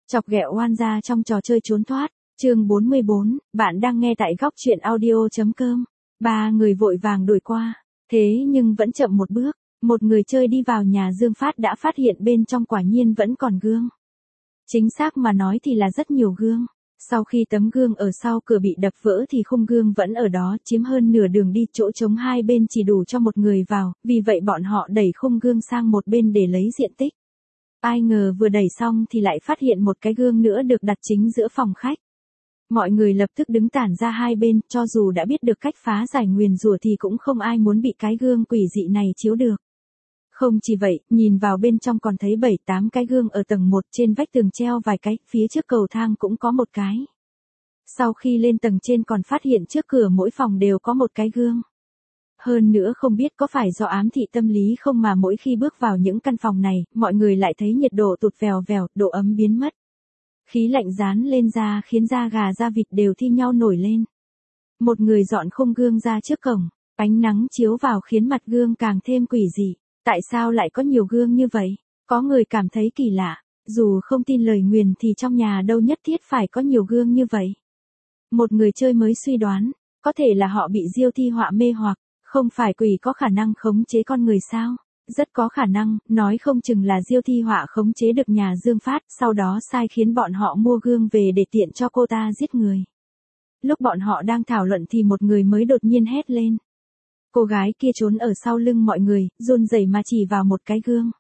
Chọc ghẹo oan gia trong trò chơi trốn thoát, chương 44, bạn đang nghe tại góc truyện audio.com. Ba người vội vàng đuổi qua, thế nhưng vẫn chậm một bước, một người chơi đi vào nhà Dương Phát đã phát hiện bên trong quả nhiên vẫn còn gương. Chính xác mà nói thì là rất nhiều gương. Sau khi tấm gương ở sau cửa bị đập vỡ thì khung gương vẫn ở đó chiếm hơn nửa đường đi, chỗ trống hai bên chỉ đủ cho một người vào, vì vậy bọn họ đẩy khung gương sang một bên để lấy diện tích. Ai ngờ vừa đẩy xong thì lại phát hiện một cái gương nữa được đặt chính giữa phòng khách. Mọi người lập tức đứng tản ra hai bên, cho dù đã biết được cách phá giải nguyền rủa thì cũng không ai muốn bị cái gương quỷ dị này chiếu được. Không chỉ vậy, nhìn vào bên trong còn thấy 7-8 cái gương ở tầng 1, trên vách tường treo vài cái, phía trước cầu thang cũng có một cái. Sau khi lên tầng trên còn phát hiện trước cửa mỗi phòng đều có một cái gương. Hơn nữa không biết có phải do ám thị tâm lý không mà mỗi khi bước vào những căn phòng này, mọi người lại thấy nhiệt độ tụt vèo vèo, độ ấm biến mất. Khí lạnh dán lên da khiến da gà da vịt đều thi nhau nổi lên. Một người dọn khung gương ra trước cổng, ánh nắng chiếu vào khiến mặt gương càng thêm quỷ dị. Tại sao lại có nhiều gương như vậy? Có người cảm thấy kỳ lạ, dù không tin lời nguyền thì trong nhà đâu nhất thiết phải có nhiều gương như vậy. Một người chơi mới suy đoán, có thể là họ bị diêu thi họa mê hoặc, không phải quỷ có khả năng khống chế con người sao? Rất có khả năng, nói không chừng là diêu thi họa khống chế được nhà Dương Phát, sau đó sai khiến bọn họ mua gương về để tiện cho cô ta giết người. Lúc bọn họ đang thảo luận thì một người mới đột nhiên hét lên. Cô gái kia trốn ở sau lưng mọi người, run rẩy mà chỉ vào một cái gương.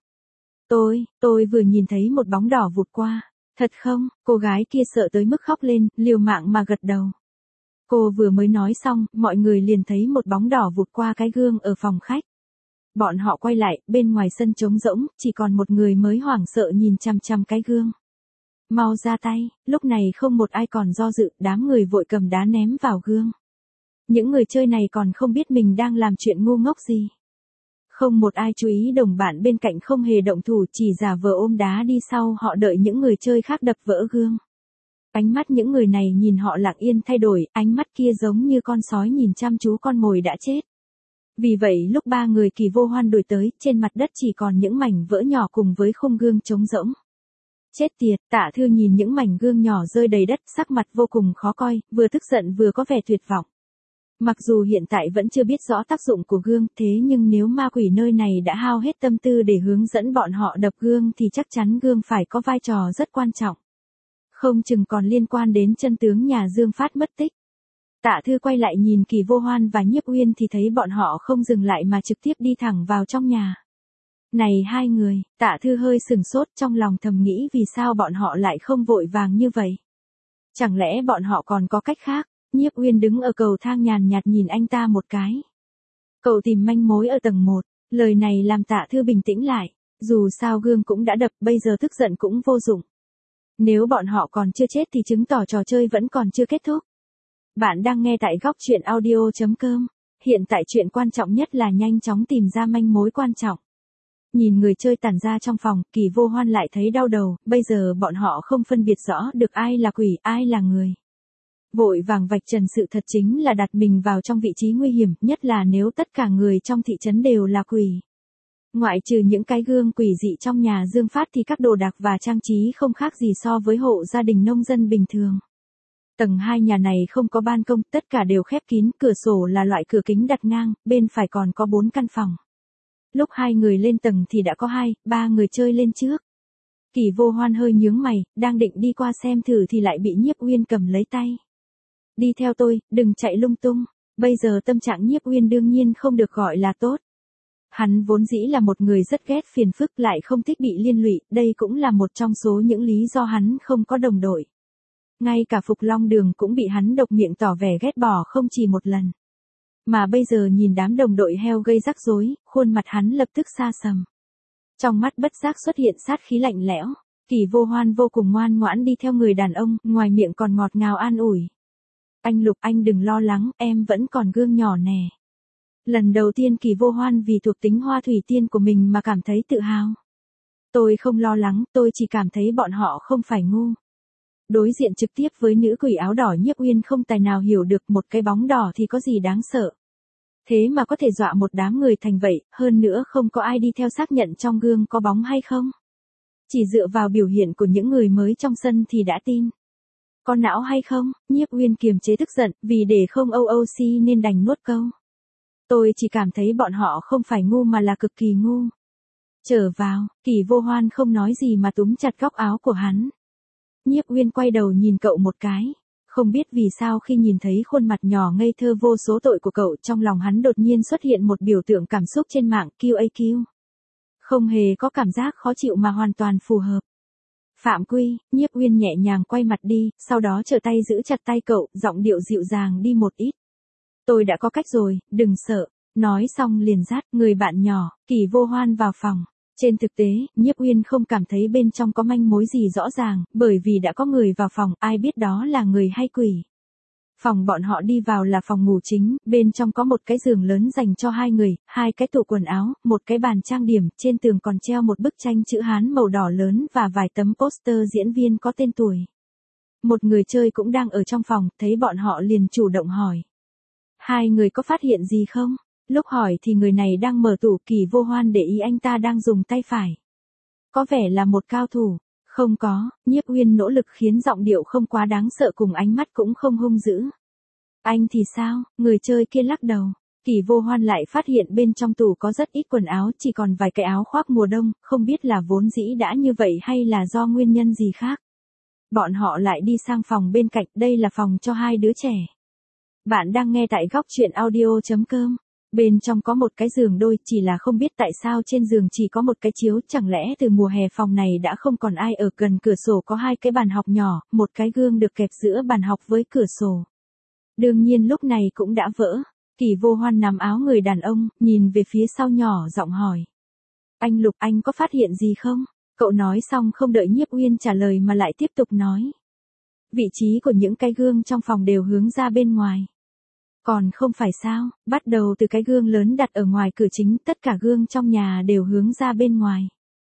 Tôi vừa nhìn thấy một bóng đỏ vụt qua. Thật không? Cô gái kia sợ tới mức khóc lên, liều mạng mà gật đầu. Cô vừa mới nói xong, mọi người liền thấy một bóng đỏ vụt qua cái gương ở phòng khách. Bọn họ quay lại, bên ngoài sân trống rỗng, chỉ còn một người mới hoảng sợ nhìn chằm chằm cái gương. Mau ra tay, lúc này không một ai còn do dự, đám người vội cầm đá ném vào gương. Những người chơi này còn không biết mình đang làm chuyện ngu ngốc gì. Không một ai chú ý đồng bạn bên cạnh không hề động thủ, chỉ giả vờ ôm đá đi sau họ đợi những người chơi khác đập vỡ gương. Ánh mắt những người này nhìn họ lặng yên thay đổi, ánh mắt kia giống như con sói nhìn chăm chú con mồi đã chết. Vì vậy lúc ba người Kỳ Vô Hoan đuổi tới, trên mặt đất chỉ còn những mảnh vỡ nhỏ cùng với khung gương trống rỗng. Chết tiệt, Tạ Thư nhìn những mảnh gương nhỏ rơi đầy đất, sắc mặt vô cùng khó coi, vừa tức giận vừa có vẻ tuyệt vọng. Mặc dù hiện tại vẫn chưa biết rõ tác dụng của gương, thế nhưng nếu ma quỷ nơi này đã hao hết tâm tư để hướng dẫn bọn họ đập gương thì chắc chắn gương phải có vai trò rất quan trọng. Không chừng còn liên quan đến chân tướng nhà Dương Phát mất tích. Tạ Thư quay lại nhìn Kỳ Vô Hoan và Nhiếp Uyên thì thấy bọn họ không dừng lại mà trực tiếp đi thẳng vào trong nhà. Này hai người, Tạ Thư hơi sừng sốt, trong lòng thầm nghĩ vì sao bọn họ lại không vội vàng như vậy. Chẳng lẽ bọn họ còn có cách khác? Nhiếp Uyên đứng ở cầu thang nhàn nhạt nhìn anh ta một cái. Cậu tìm manh mối ở tầng 1, lời này làm Tạ Thư bình tĩnh lại, dù sao gương cũng đã đập, bây giờ tức giận cũng vô dụng. Nếu bọn họ còn chưa chết thì chứng tỏ trò chơi vẫn còn chưa kết thúc. Bạn đang nghe tại góc truyện audio.com, hiện tại chuyện quan trọng nhất là nhanh chóng tìm ra manh mối quan trọng. Nhìn người chơi tản ra trong phòng, Kỳ Vô Hoan lại thấy đau đầu, bây giờ bọn họ không phân biệt rõ được ai là quỷ, ai là người. Vội vàng vạch trần sự thật chính là đặt mình vào trong vị trí nguy hiểm, nhất là nếu tất cả người trong thị trấn đều là quỷ. Ngoại trừ những cái gương quỷ dị trong nhà Dương Phát thì các đồ đạc và trang trí không khác gì so với hộ gia đình nông dân bình thường. Tầng 2 nhà này không có ban công, tất cả đều khép kín, cửa sổ là loại cửa kính đặt ngang, bên phải còn có 4 căn phòng. Lúc hai người lên tầng thì đã có 2-3 người chơi lên trước. Kỳ Vô Hoan hơi nhướng mày, đang định đi qua xem thử thì lại bị Nhiếp Uyên cầm lấy tay. Đi theo tôi, đừng chạy lung tung. Bây giờ tâm trạng Nhiếp Uyên đương nhiên không được gọi là tốt. Hắn vốn dĩ là một người rất ghét phiền phức, lại không thích bị liên lụy, đây cũng là một trong số những lý do hắn không có đồng đội. Ngay cả Phục Long Đường cũng bị hắn độc miệng tỏ vẻ ghét bỏ không chỉ một lần. Mà bây giờ nhìn đám đồng đội heo gây rắc rối, khuôn mặt hắn lập tức xa sầm. Trong mắt bất giác xuất hiện sát khí lạnh lẽo. Kỳ Vô Hoan vô cùng ngoan ngoãn đi theo người đàn ông, ngoài miệng còn ngọt ngào an ủi. Anh Lục, anh đừng lo lắng, em vẫn còn gương nhỏ nè. Lần đầu tiên Kỳ Vô Hoan vì thuộc tính hoa thủy tiên của mình mà cảm thấy tự hào. Tôi không lo lắng, tôi chỉ cảm thấy bọn họ không phải ngu. Đối diện trực tiếp với nữ quỷ áo đỏ, Nhiếp Uyên không tài nào hiểu được một cái bóng đỏ thì có gì đáng sợ. Thế mà có thể dọa một đám người thành vậy, hơn nữa không có ai đi theo xác nhận trong gương có bóng hay không. Chỉ dựa vào biểu hiện của những người mới trong sân thì đã tin. Có não hay không? Nhiếp Uyên kiềm chế tức giận, vì để không OOC nên đành nuốt câu. Tôi chỉ cảm thấy bọn họ không phải ngu mà là cực kỳ ngu. Trở vào, Kỳ Vô Hoan không nói gì mà túm chặt góc áo của hắn. Nhiếp Uyên quay đầu nhìn cậu một cái. Không biết vì sao khi nhìn thấy khuôn mặt nhỏ ngây thơ vô số tội của cậu, trong lòng hắn đột nhiên xuất hiện một biểu tượng cảm xúc trên mạng QAQ. Không hề có cảm giác khó chịu mà hoàn toàn phù hợp. Phạm Quy, Nhiếp Uyên nhẹ nhàng quay mặt đi, sau đó trở tay giữ chặt tay cậu, giọng điệu dịu dàng đi một ít. Tôi đã có cách rồi, đừng sợ. Nói xong liền dắt người bạn nhỏ, Kỳ Vô Hoan vào phòng. Trên thực tế, Nhiếp Uyên không cảm thấy bên trong có manh mối gì rõ ràng, bởi vì đã có người vào phòng, ai biết đó là người hay quỷ. Phòng bọn họ đi vào là phòng ngủ chính, bên trong có một cái giường lớn dành cho hai người, hai cái tủ quần áo, một cái bàn trang điểm, trên tường còn treo một bức tranh chữ Hán màu đỏ lớn và vài tấm poster diễn viên có tên tuổi. Một người chơi cũng đang ở trong phòng, thấy bọn họ liền chủ động hỏi. Hai người có phát hiện gì không? Lúc hỏi thì người này đang mở tủ, Kỳ Vô Hoan để ý anh ta đang dùng tay phải. Có vẻ là một cao thủ. Không có, Nhiếp Uyên nỗ lực khiến giọng điệu không quá đáng sợ cùng ánh mắt cũng không hung dữ. Anh thì sao? Người chơi kia lắc đầu. Kỳ Vô Hoan lại phát hiện bên trong tủ có rất ít quần áo, chỉ còn vài cái áo khoác mùa đông, không biết là vốn dĩ đã như vậy hay là do nguyên nhân gì khác. Bọn họ lại đi sang phòng bên cạnh, đây là phòng cho hai đứa trẻ. Bạn đang nghe tại góc truyện audio.com. Bên trong có một cái giường đôi, chỉ là không biết tại sao trên giường chỉ có một cái chiếu, chẳng lẽ từ mùa hè phòng này đã không còn ai ở. Gần cửa sổ có hai cái bàn học nhỏ, một cái gương được kẹp giữa bàn học với cửa sổ. Đương nhiên lúc này cũng đã vỡ. Kỳ Vô Hoan nắm áo người đàn ông, nhìn về phía sau nhỏ giọng hỏi. Anh Lục, anh có phát hiện gì không? Cậu nói xong không đợi Nhiếp Uyên trả lời mà lại tiếp tục nói. Vị trí của những cái gương trong phòng đều hướng ra bên ngoài. Còn không phải sao, bắt đầu từ cái gương lớn đặt ở ngoài cửa chính, tất cả gương trong nhà đều hướng ra bên ngoài.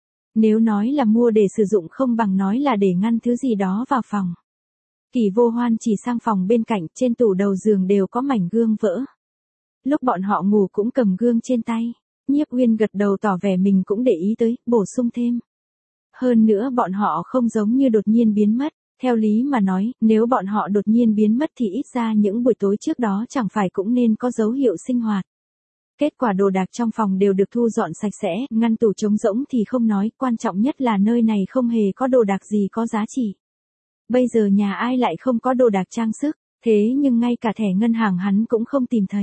Nếu nói là mua để sử dụng không bằng nói là để ngăn thứ gì đó vào phòng. Kỳ Vô Hoan chỉ sang phòng bên cạnh, trên tủ đầu giường đều có mảnh gương vỡ. Lúc bọn họ ngủ cũng cầm gương trên tay. Nhiếp Uyên gật đầu tỏ vẻ mình cũng để ý tới, bổ sung thêm. Hơn nữa bọn họ không giống như đột nhiên biến mất. Theo lý mà nói, nếu bọn họ đột nhiên biến mất thì ít ra những buổi tối trước đó chẳng phải cũng nên có dấu hiệu sinh hoạt. Kết quả đồ đạc trong phòng đều được thu dọn sạch sẽ, ngăn tủ trống rỗng thì không nói, quan trọng nhất là nơi này không hề có đồ đạc gì có giá trị. Bây giờ nhà ai lại không có đồ đạc trang sức, thế nhưng ngay cả thẻ ngân hàng hắn cũng không tìm thấy.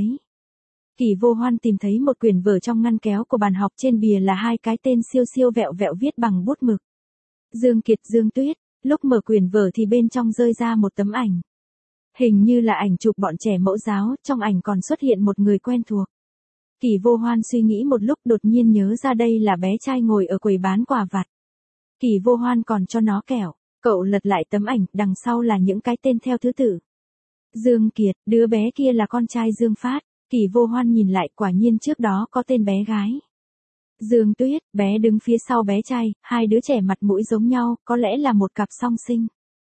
Kỳ Vô Hoan tìm thấy một quyển vở trong ngăn kéo của bàn học, trên bìa là hai cái tên siêu siêu vẹo vẹo viết bằng bút mực. Dương Kiệt, Dương Tuyết. Lúc mở quyển vở thì bên trong rơi ra một tấm ảnh. Hình như là ảnh chụp bọn trẻ mẫu giáo, trong ảnh còn xuất hiện một người quen thuộc. Kỳ Vô Hoan suy nghĩ một lúc đột nhiên nhớ ra đây là bé trai ngồi ở quầy bán quà vặt. Kỳ Vô Hoan còn cho nó kẹo, cậu lật lại tấm ảnh, đằng sau là những cái tên theo thứ tự. Dương Kiệt, đứa bé kia là con trai Dương Phát. Kỳ Vô Hoan nhìn lại, quả nhiên trước đó có tên bé gái. Dương Tuyết, bé đứng phía sau bé trai, hai đứa trẻ mặt mũi giống nhau, có lẽ là một cặp song sinh.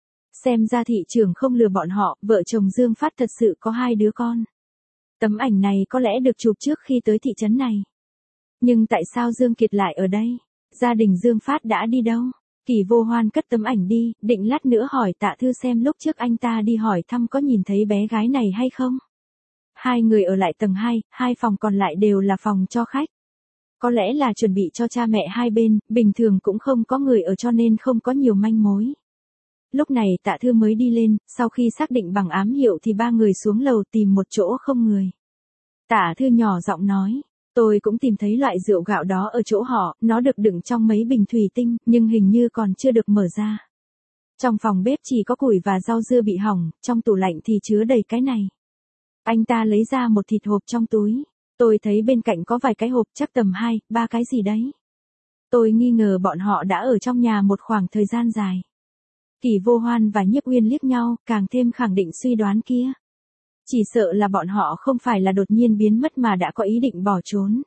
Xem ra thị trường không lừa bọn họ, vợ chồng Dương Phát thật sự có hai đứa con. Tấm ảnh này có lẽ được chụp trước khi tới thị trấn này. Nhưng tại sao Dương Kiệt lại ở đây? Gia đình Dương Phát đã đi đâu? Kỳ Vô Hoan cất tấm ảnh đi, định lát nữa hỏi Tạ Thư xem lúc trước anh ta đi hỏi thăm có nhìn thấy bé gái này hay không. Hai người ở lại tầng 2, hai phòng còn lại đều là phòng cho khách. Có lẽ là chuẩn bị cho cha mẹ hai bên, bình thường cũng không có người ở cho nên không có nhiều manh mối. Lúc này Tạ Thư mới đi lên, sau khi xác định bằng ám hiệu thì ba người xuống lầu tìm một chỗ không người. Tạ Thư nhỏ giọng nói, tôi cũng tìm thấy loại rượu gạo đó ở chỗ họ, nó được đựng trong mấy bình thủy tinh, nhưng hình như còn chưa được mở ra. Trong phòng bếp chỉ có củi và rau dưa bị hỏng, trong tủ lạnh thì chứa đầy cái này. Anh ta lấy ra một thịt hộp trong túi. Tôi thấy bên cạnh có vài cái hộp, chắc tầm 2, 3 cái gì đấy. Tôi nghi ngờ bọn họ đã ở trong nhà một khoảng thời gian dài. Kỳ Vô Hoan và Nhiếp Uyên liếc nhau, càng thêm khẳng định suy đoán kia. Chỉ sợ là bọn họ không phải là đột nhiên biến mất mà đã có ý định bỏ trốn.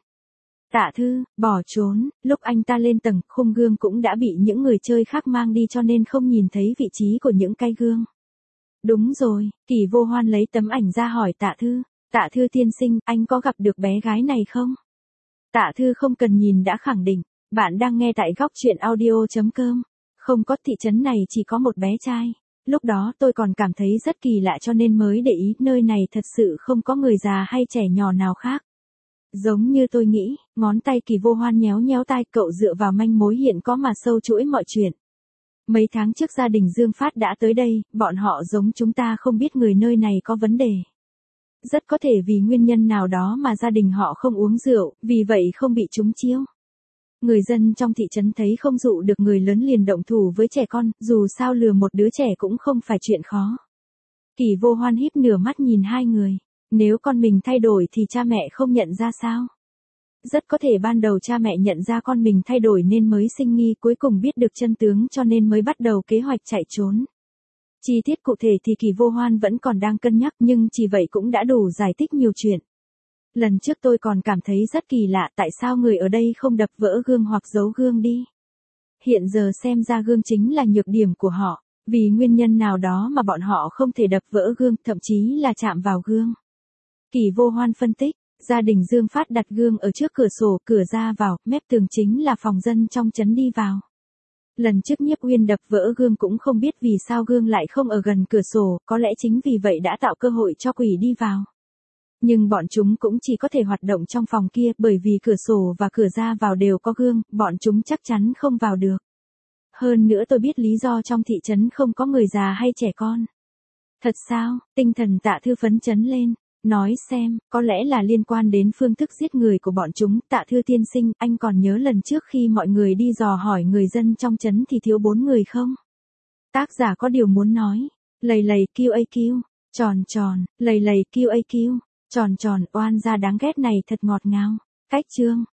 Tạ Thư, bỏ trốn, lúc anh ta lên tầng, khung gương cũng đã bị những người chơi khác mang đi cho nên không nhìn thấy vị trí của những cái gương. Đúng rồi, Kỳ Vô Hoan lấy tấm ảnh ra hỏi Tạ Thư. Tạ Thư tiên sinh, anh có gặp được bé gái này không? Tạ Thư không cần nhìn đã khẳng định, Bạn đang nghe tại góc chuyện audio.com. Không có, thị trấn này chỉ có một bé trai. Lúc đó tôi còn cảm thấy rất kỳ lạ cho nên mới để ý, nơi này thật sự không có người già hay trẻ nhỏ nào khác. Giống như tôi nghĩ, ngón tay Kỳ Vô Hoan nhéo nhéo tai cậu, dựa vào manh mối hiện có mà sâu chuỗi mọi chuyện. Mấy tháng trước gia đình Dương Phát đã tới đây, bọn họ giống chúng ta không biết người nơi này có vấn đề. Rất có thể vì nguyên nhân nào đó mà gia đình họ không uống rượu, vì vậy không bị trúng chiêu. Người dân trong thị trấn thấy không dụ được người lớn liền động thủ với trẻ con, dù sao lừa một đứa trẻ cũng không phải chuyện khó. Kỳ Vô Hoan híp nửa mắt nhìn hai người. Nếu con mình thay đổi thì cha mẹ không nhận ra sao? Rất có thể ban đầu cha mẹ nhận ra con mình thay đổi nên mới sinh nghi, cuối cùng biết được chân tướng cho nên mới bắt đầu kế hoạch chạy trốn. Chi tiết cụ thể thì Kỳ Vô Hoan vẫn còn đang cân nhắc, nhưng chỉ vậy cũng đã đủ giải thích nhiều chuyện. Lần trước tôi còn cảm thấy rất kỳ lạ, tại sao người ở đây không đập vỡ gương hoặc giấu gương đi. Hiện giờ xem ra gương chính là nhược điểm của họ, vì nguyên nhân nào đó mà bọn họ không thể đập vỡ gương, thậm chí là chạm vào gương. Kỳ Vô Hoan phân tích, gia đình Dương Phát đặt gương ở trước cửa sổ, cửa ra vào, mép tường chính là phòng dân trong trấn đi vào. Lần trước Nhiếp Uyên đập vỡ gương cũng không biết vì sao gương lại không ở gần cửa sổ, có lẽ chính vì vậy đã tạo cơ hội cho quỷ đi vào. Nhưng bọn chúng cũng chỉ có thể hoạt động trong phòng kia, bởi vì cửa sổ và cửa ra vào đều có gương, bọn chúng chắc chắn không vào được. Hơn nữa tôi biết lý do trong thị trấn không có người già hay trẻ con. Thật sao? Tinh thần Tạ Thư phấn chấn lên. Nói xem, có lẽ là liên quan đến phương thức giết người của bọn chúng. Tạ Thư tiên sinh, anh còn nhớ lần trước khi mọi người đi dò hỏi người dân trong trấn thì thiếu 4 người không? Tác giả có điều muốn nói. Lầy lầy QAQ, tròn tròn, lầy lầy QAQ, tròn tròn, oan gia đáng ghét này thật ngọt ngào. Cách chương.